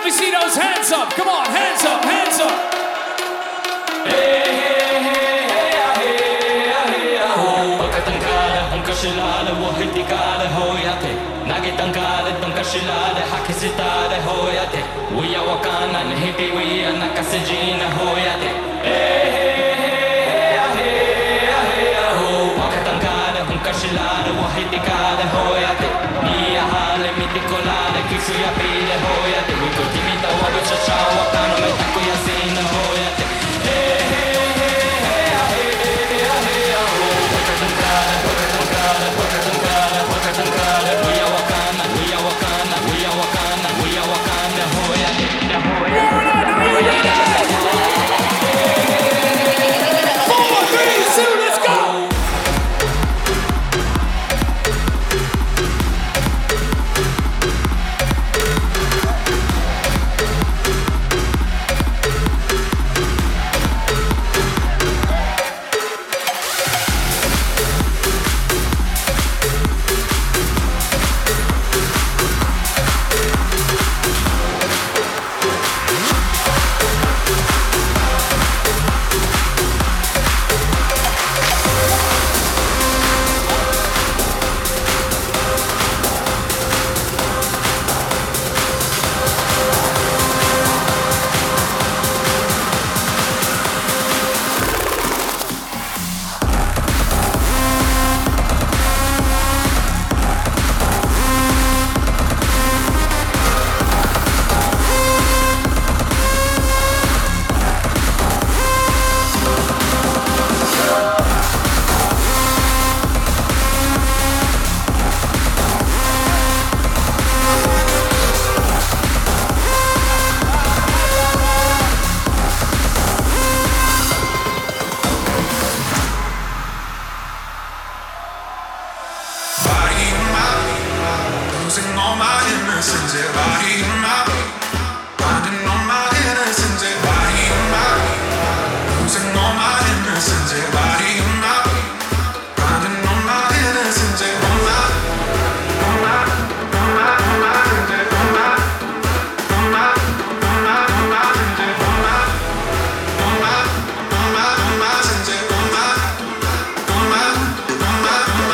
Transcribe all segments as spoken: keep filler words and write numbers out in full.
me see those hands up. Come on, hands up, hands up. Shilale wo hitikale hoyate nagitankale tonkashilale hakisitale hoyate we are wakana nihiti we are nakasejina hoyate wakatankale tonkashilale wo hitikale hoyate niya hale mitikolale kisu ya pile hoyate we kotimita wabu chacha wakano metaku ya sina hoyate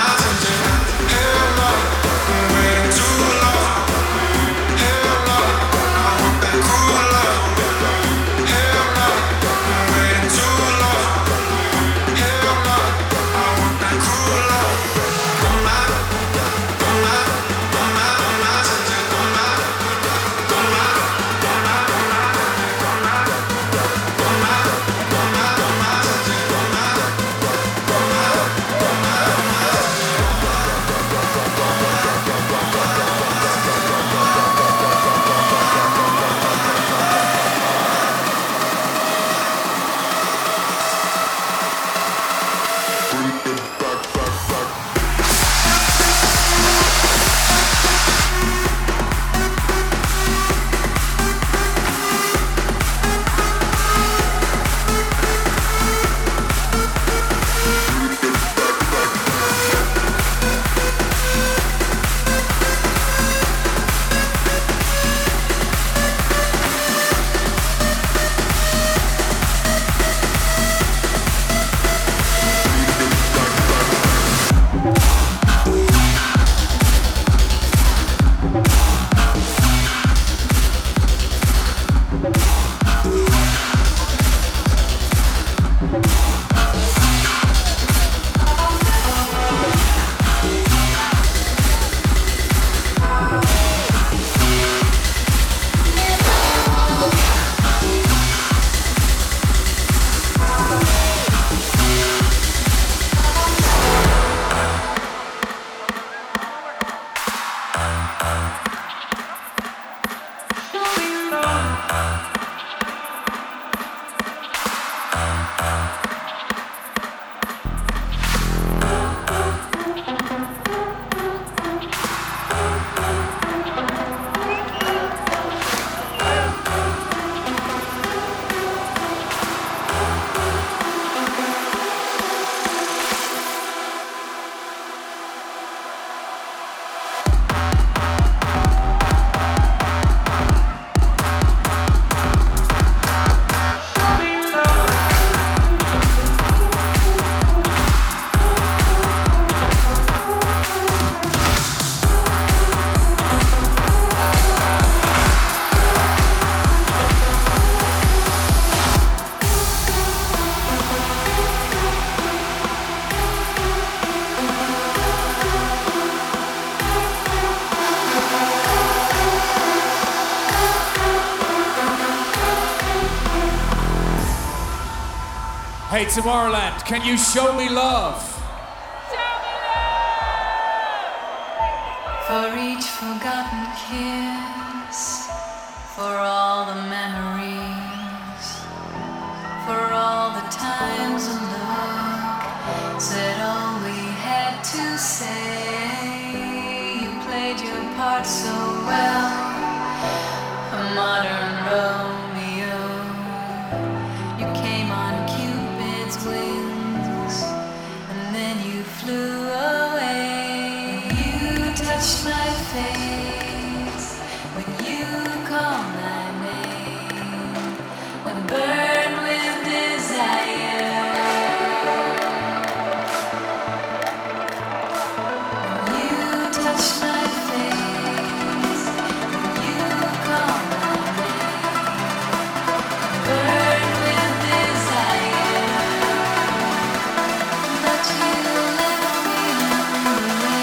Waiting too long. Hey, Tomorrowland, can you show me love? For each forgotten kiss, for all the memories, for all the times a look said all we had to say. You played your part so well, a modern Romeo. You came on Cupid's wings, and then you flew away. Touch my face when you call my name and burn with desire. When you touch my face, when you call my name and burn with desire. But you left me on the way.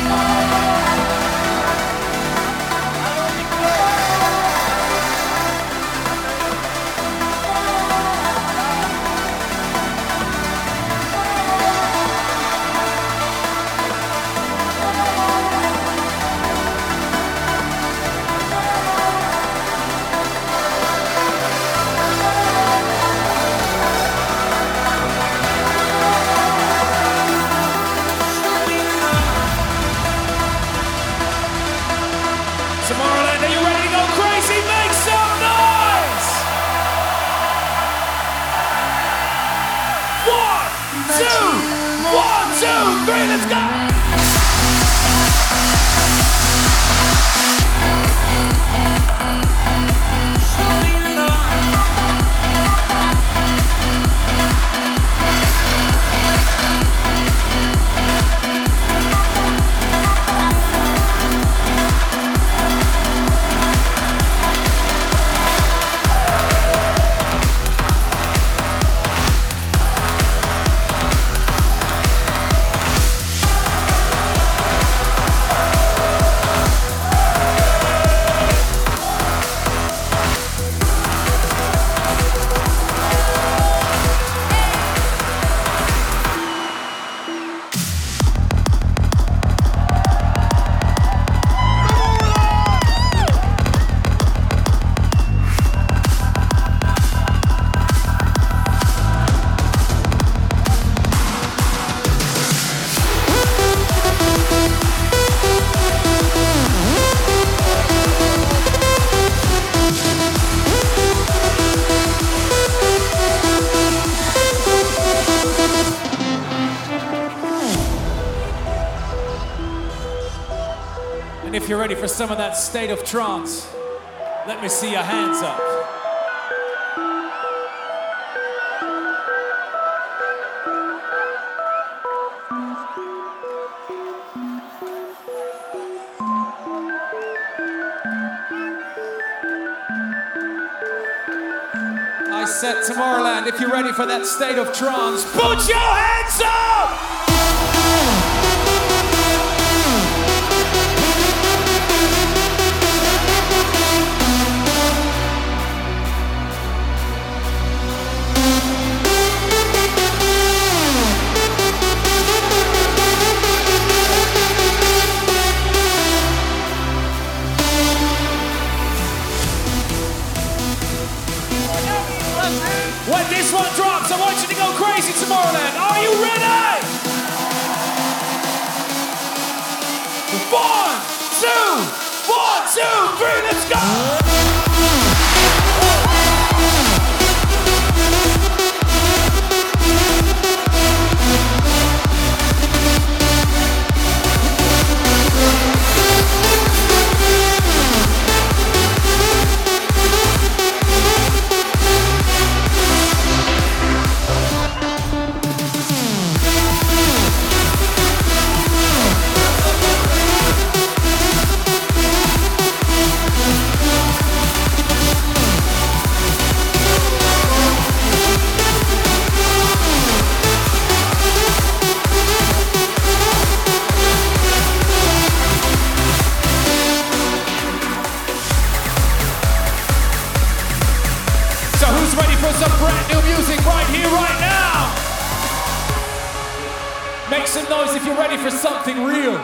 Tomorrowland, are you ready to go crazy? Make some noise! One, two, one, two, three, let's go! And if you're ready for some of that state of trance, let me see your hands up. I said Tomorrowland, if you're ready for that state of trance, put your hands up! When this one drops, I want you to go crazy, Tomorrowland. Are you ready? One, two, one, two, three, let's go! Make some noise if you're ready for something real.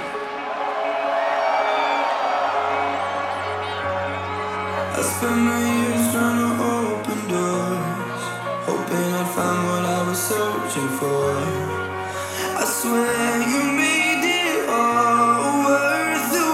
I spent my years trying to open doors, hoping I'd find what I was searching for. I swear you made it all worth the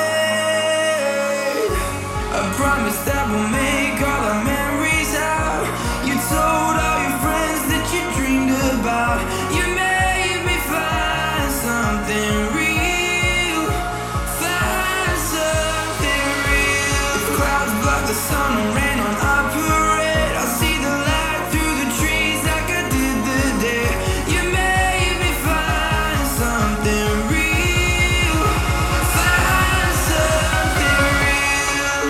wait. I promise that we'll make all our memories out. You told all your friends that you dreamed about. You made me find something real, find something real. If clouds block the sun and rain on our parade, I'll see the light through the trees like I did the day. You made me find something real, find something real.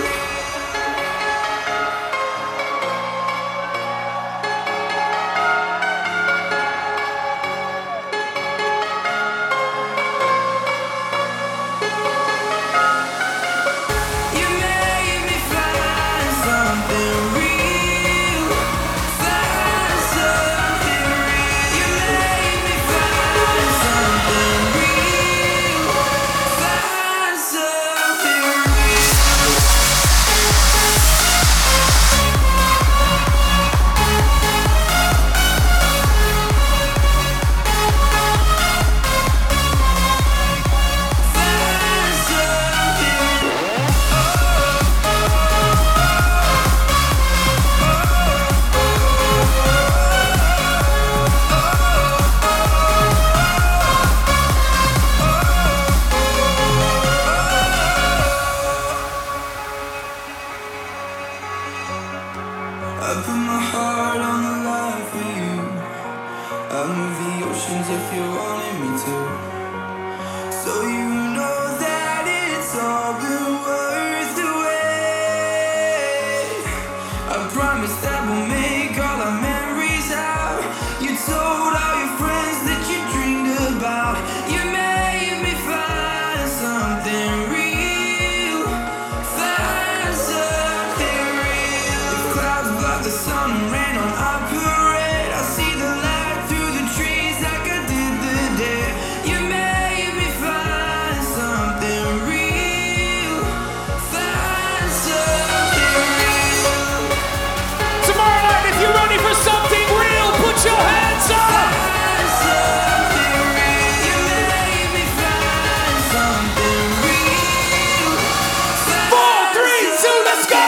You made me find something real, find something real. You made me find something real, find something real. Find something. I put my heart on the line for you. I'll move the oceans if you wanted me to. So you know that it's all been worth the wait. I promise that we'll make all our memories out. You told all your friends that you dreamed about. You made me find something real, find something real. If clouds block the sun and rain on our parade, I'll see the light through the trees like I did the day. You made me find something real, find something real. Tomorrow night, if you're ready for something real, put your hands up. Find something real. You made me find something real. Four, three, two, let's go.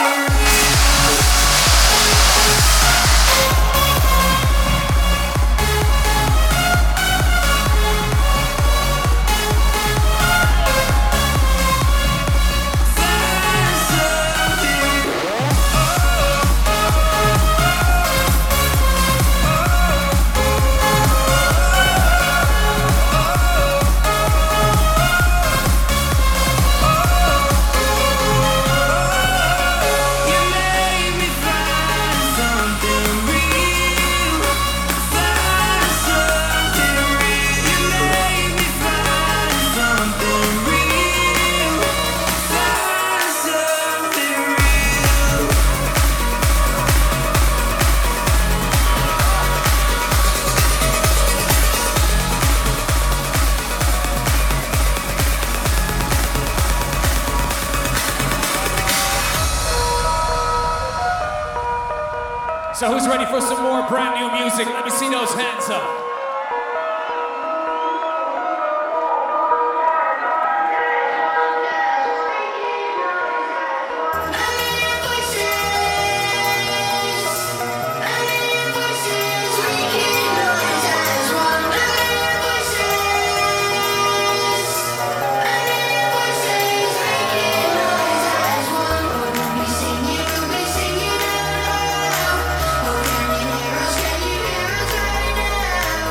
Find something. You made me find something real, find something real. You made me find something real, find something real. So who's ready for some more brand new music? Let me see those hands up. Can you hear us right now?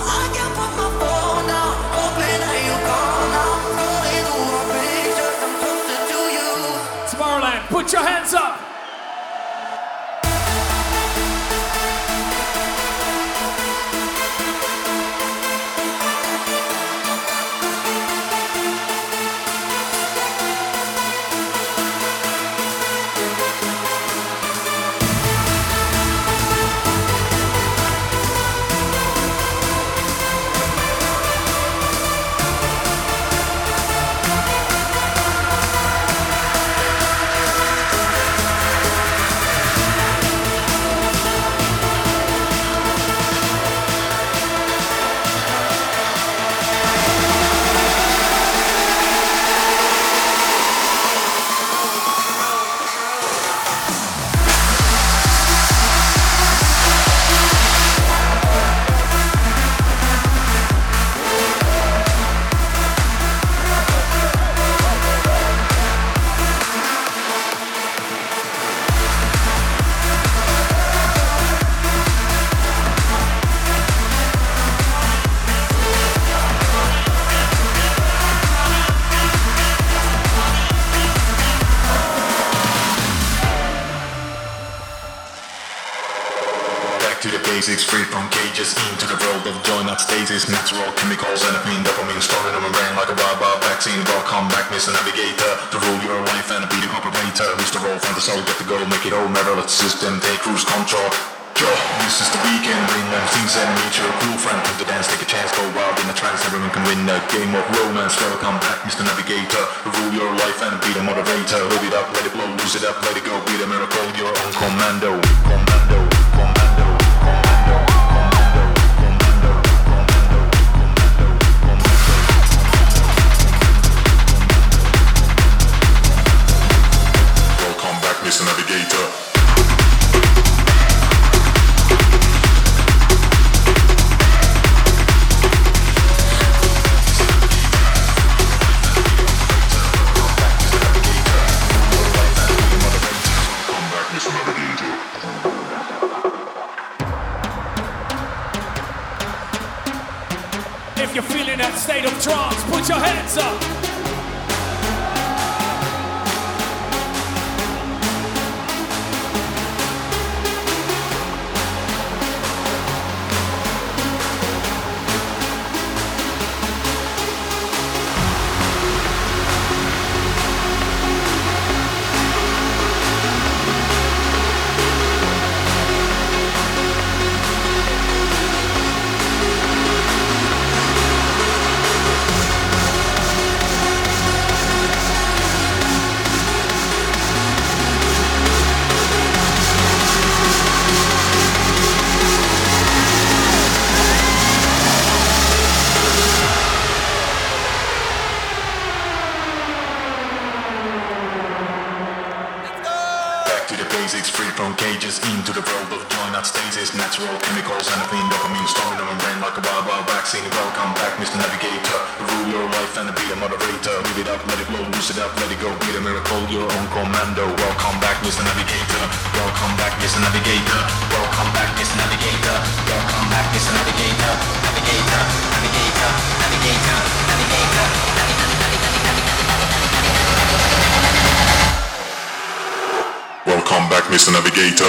Tomorrowland, put your hands up. Free from cages into the world of joy, not stasis. Natural chemicals, endorphin, dopamine, stored in my brain like a wild wild vaccine. Welcome back, Mister Navigator, to rule your life and be the operator. Mister Roll from the soul, get the goal, make it all. Never let the system take cruise control. Yo, this is the weekend, win and things and meet your cool friend. Come to dance, take a chance, go wild in a trance. Everyone can win a game of romance. Welcome back, Mister Navigator, to rule your life and be the moderator. Live it up, let it blow, lose it up, let it go. Be the miracle, you're on commando, commando, commando. Mister Navigator. If you're feeling that state of trance, put your hands up. Free from cages into the world of joy, not stasis. Natural chemicals, endorphin, dopamine, stored in my brain like a wild wild vaccine. Welcome back, Mister Navigator, rule your life and be a moderator. Live it up, let it blow, lose it up, let it go. Be the miracle, you're on commando. Welcome back, Mister Navigator. Welcome back, Mister Navigator. Welcome back, Mister Navigator. Welcome back, Mister Navigator. Navigator, navigator, navigator, navigator, Welcome back, Mister Navigator.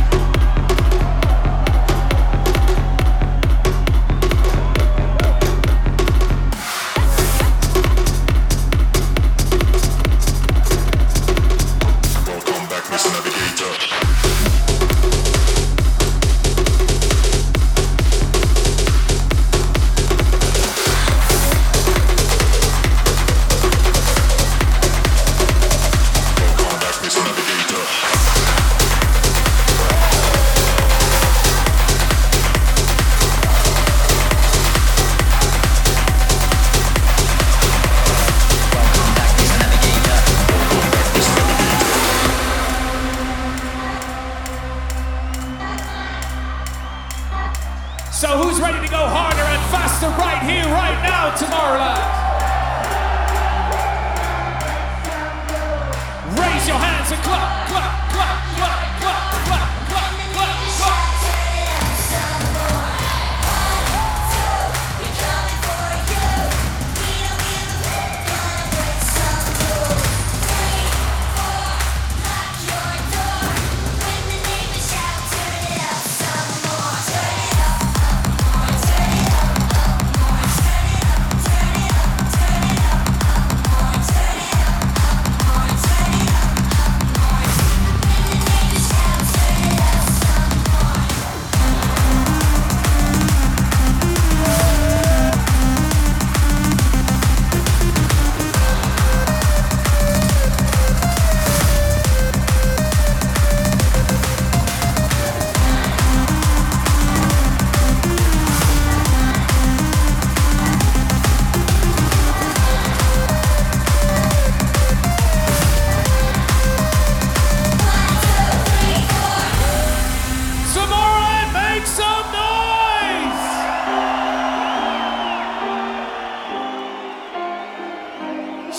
So who's ready to go harder and faster right here, right now, Tomorrowland? Raise your hands and clap, clap, clap, clap, clap, clap, clap, clap, clap.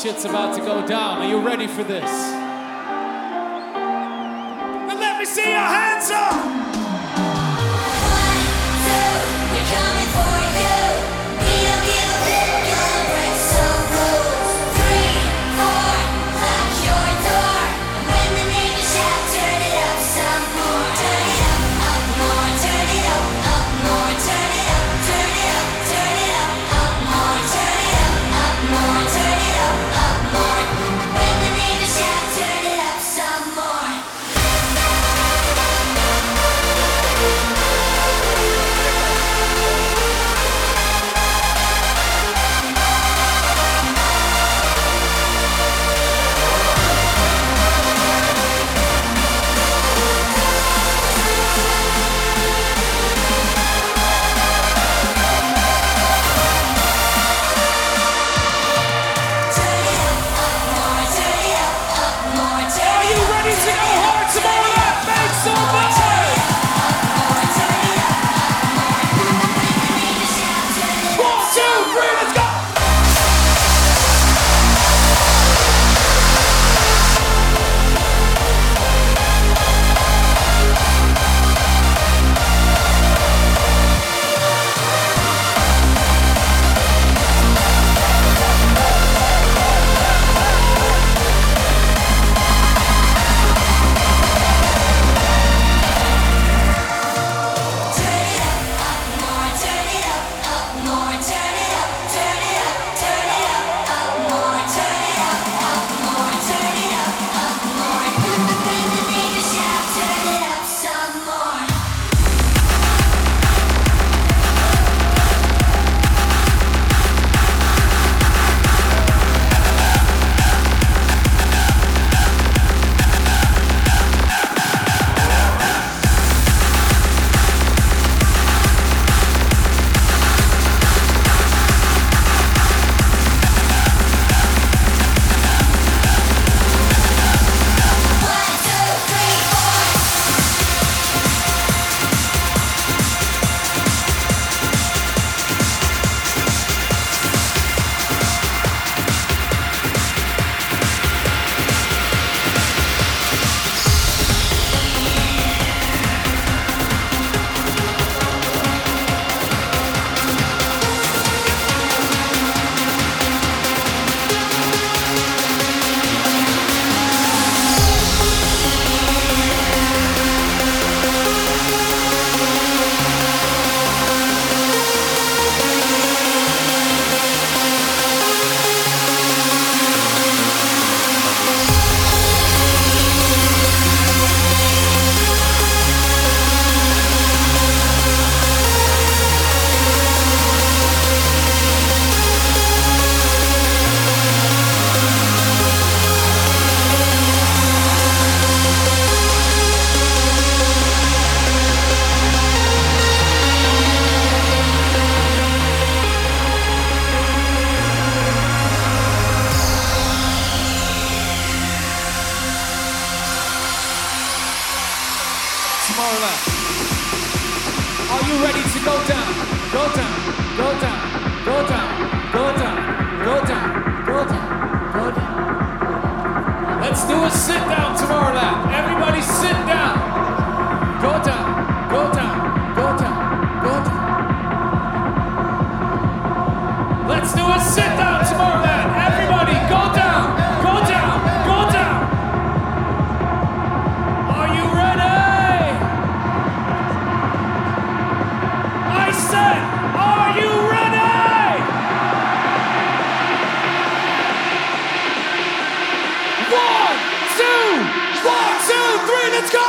shit's about to go down. Are you ready for this? Then let me see your hands up! One, two, we're coming for you. We don't give a bit, gonna break some rules. Three, four, lock your door. When the neighbors shout, turn it up some more. Turn it up, up more. Turn it up, up more. Turn it up, turn it up, turn it up, up more. Turn it up, up more. Turn it up, up more. When the neighbors shout, turn it up some more. Are you ready to go hard tomorrow night? Make some noise! One, two, three, let's go! Tomorrowland. Are you ready to go down? Go down, go down, go down, go down, go down, go down, go down. Let's do a sit down, Tomorrowland. Everybody sit down. Go down, go down, go down, go down. Let's do a sit down, Tomorrowland. Everybody go down, go down, go down. Are you ready? I said, are you ready? One, two, one, two, three, let's go!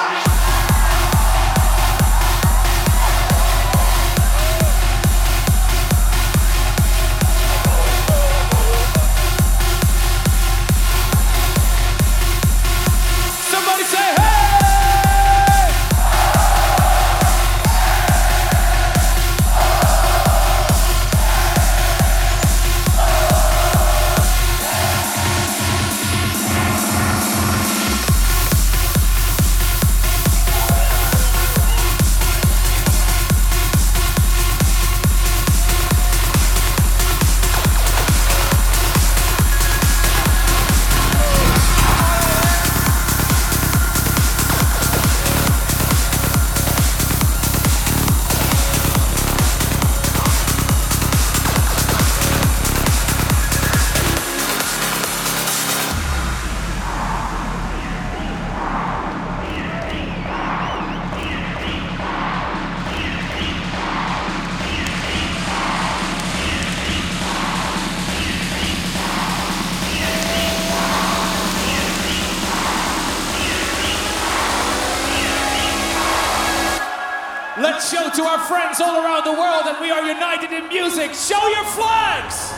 worldwide show to our friends all around the world that we are united in music. Show your flags!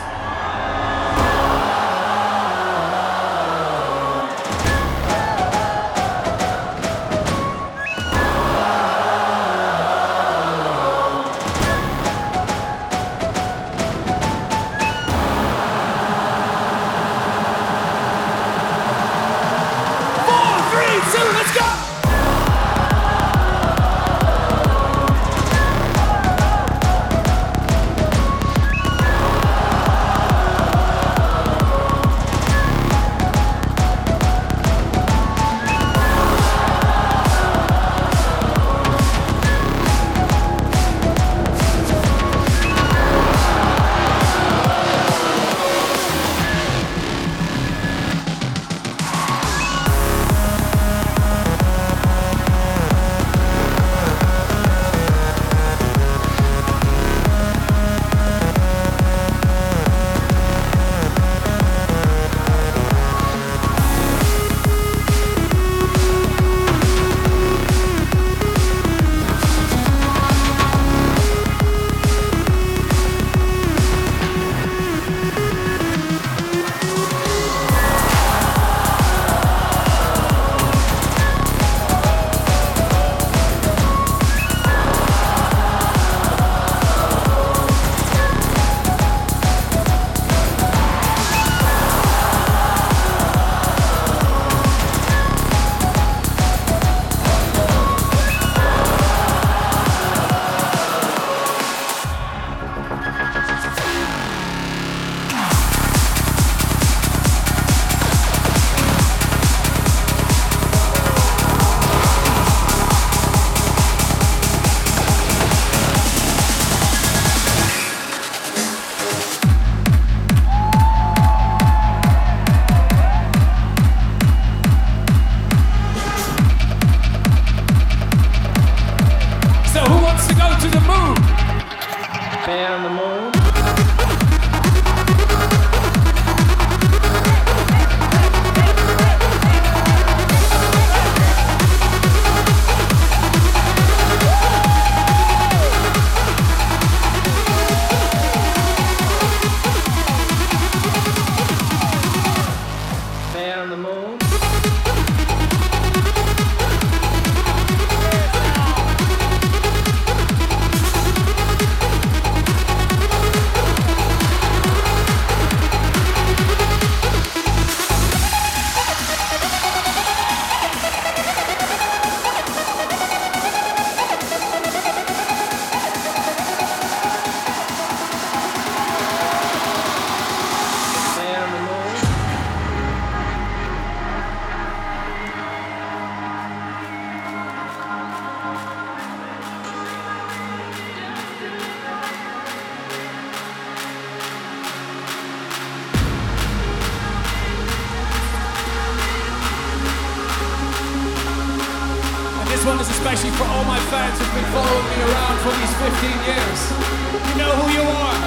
This one is especially for all my fans who've been following me around for these fifteen years. You know who you are.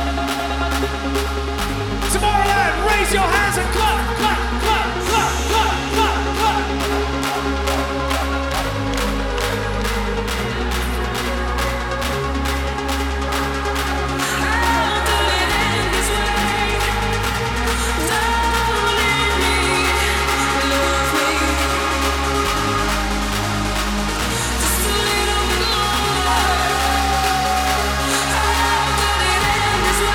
Tomorrowland, raise your hands and clap, clap, clap, clap, clap, clap, clap. This way.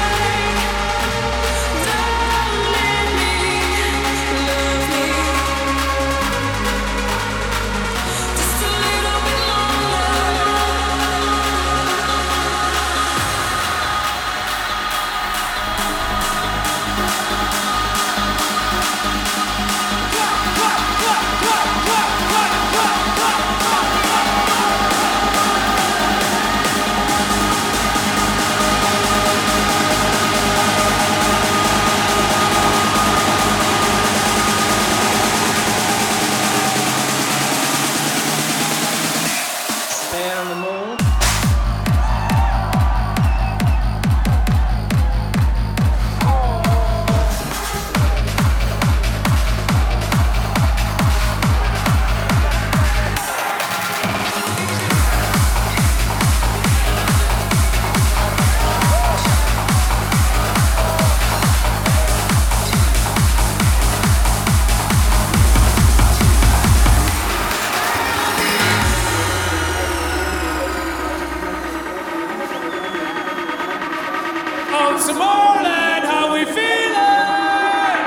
Tomorrowland, how we feeling?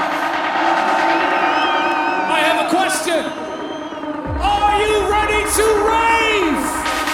I have a question. Are you ready to rave?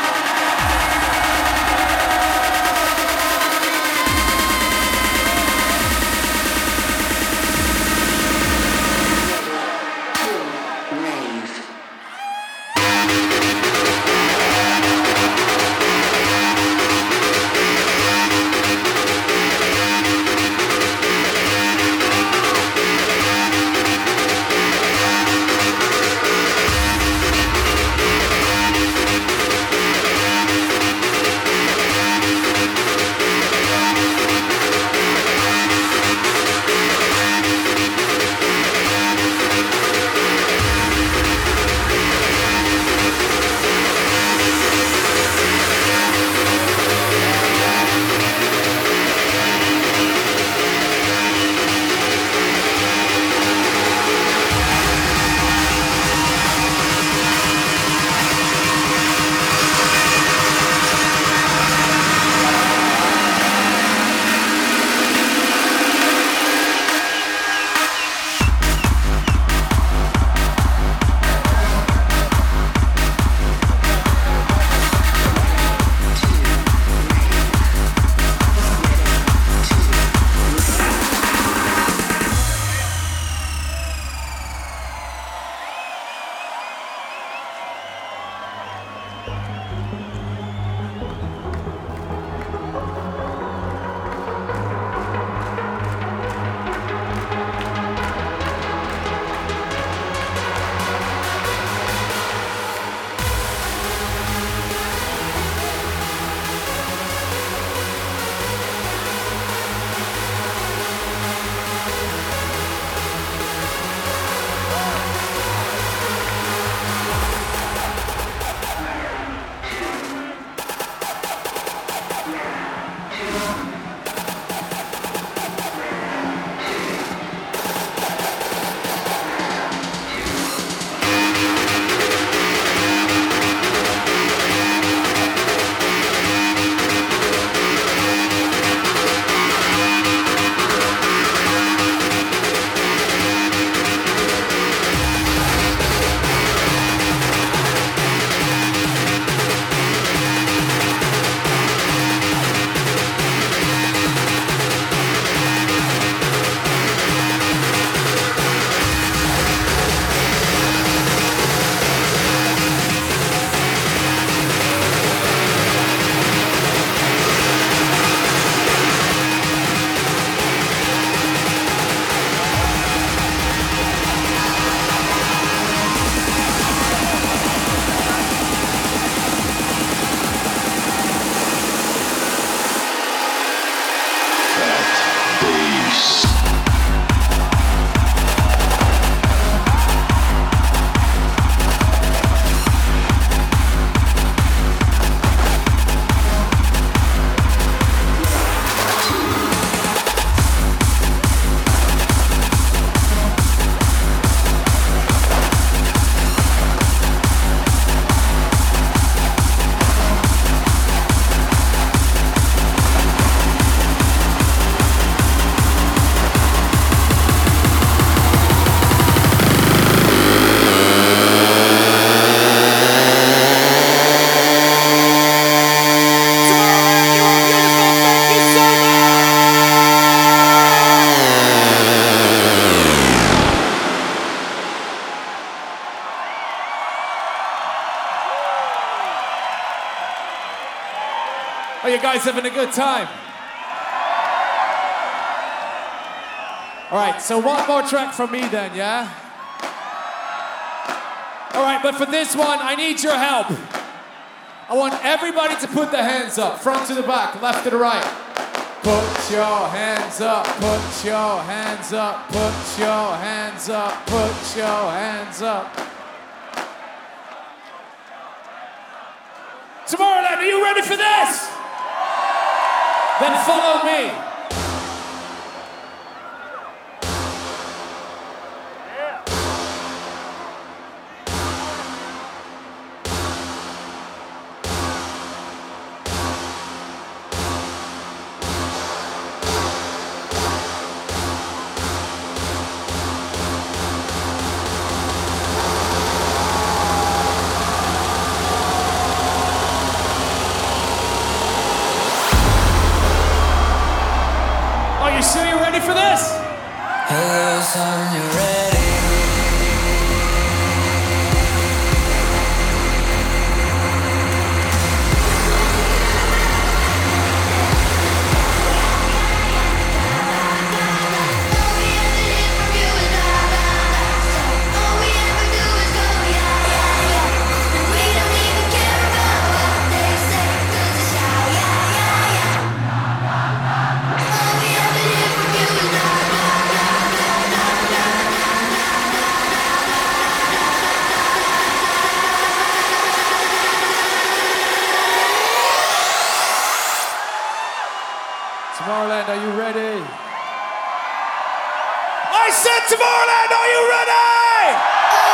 Are you guys having a good time? All right, so one more track from me then, yeah? All right, but for this one, I need your help. I want everybody to put their hands up, front to the back, left to the right. Put your hands up, put your hands up, put your hands up, put your hands up. Tomorrowland, are you ready for this? Then follow me. Are you sure you're ready for this? Hello, son, you ready? Tomorrowland, are you ready? I said Tomorrowland, are you ready?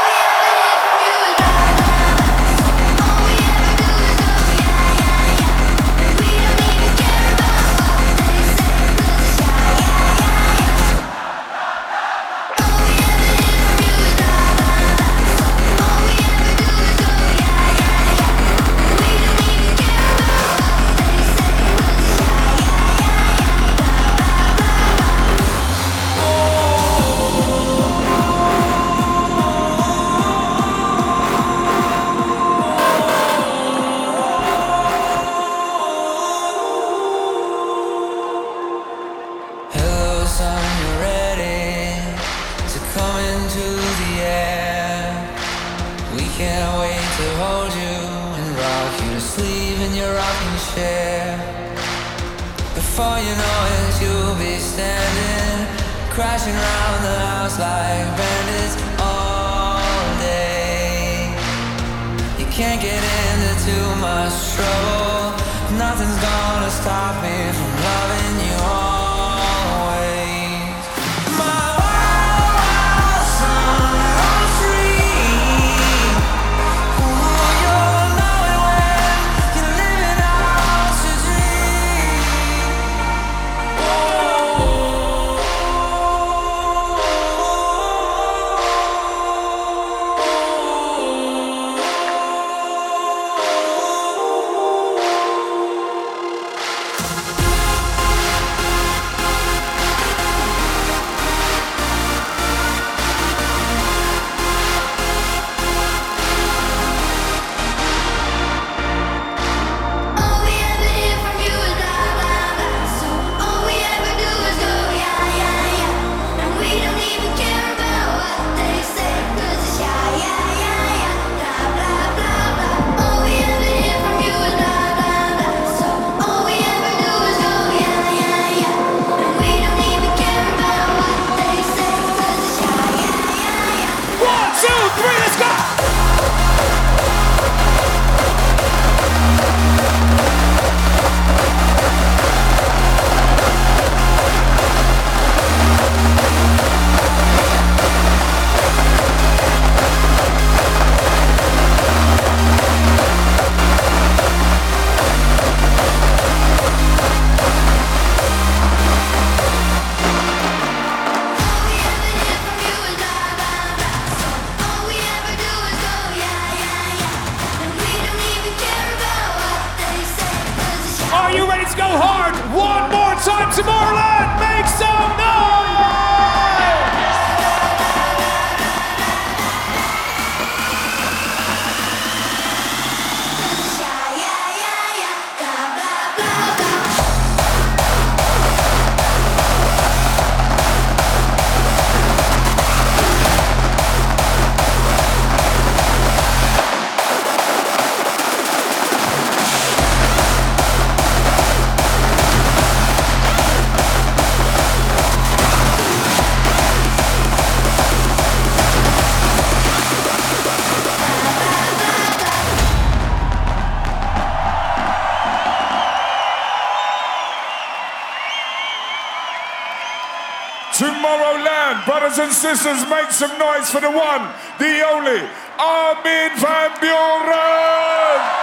Before you know it, you'll be standing, crashing around the house like bandits all day. You can't get into too much trouble. Nothing's gonna stop me from loving you always. My wild, wild summer dream. Ooh, you'll know it when you're living out your dream. All we ever hear from you is blah blah blah. So all we ever do is go yeah yeah yeah. And we don't even care about what they say, 'cause it's yeah yeah yeah yeah. Blah blah blah blah. All we ever hear from you is blah blah blah. So all we ever do is go yeah yeah yeah. And we don't even care about what they say, 'cause it's yeah yeah yeah yeah. One, two, three, let's go! All we ever hear from you is blah blah blah. So all we ever do is go yeah yeah yeah. And we don't even care about what they say, 'cause it's yeah. Are you ready to go hard? One more time, Tomorrowland! Make some noise! Yeah yeah yeah yeah. Blah blah blah blah. Tomorrowland, brothers and sisters, make some noise for the one, the only, Armin van Buuren!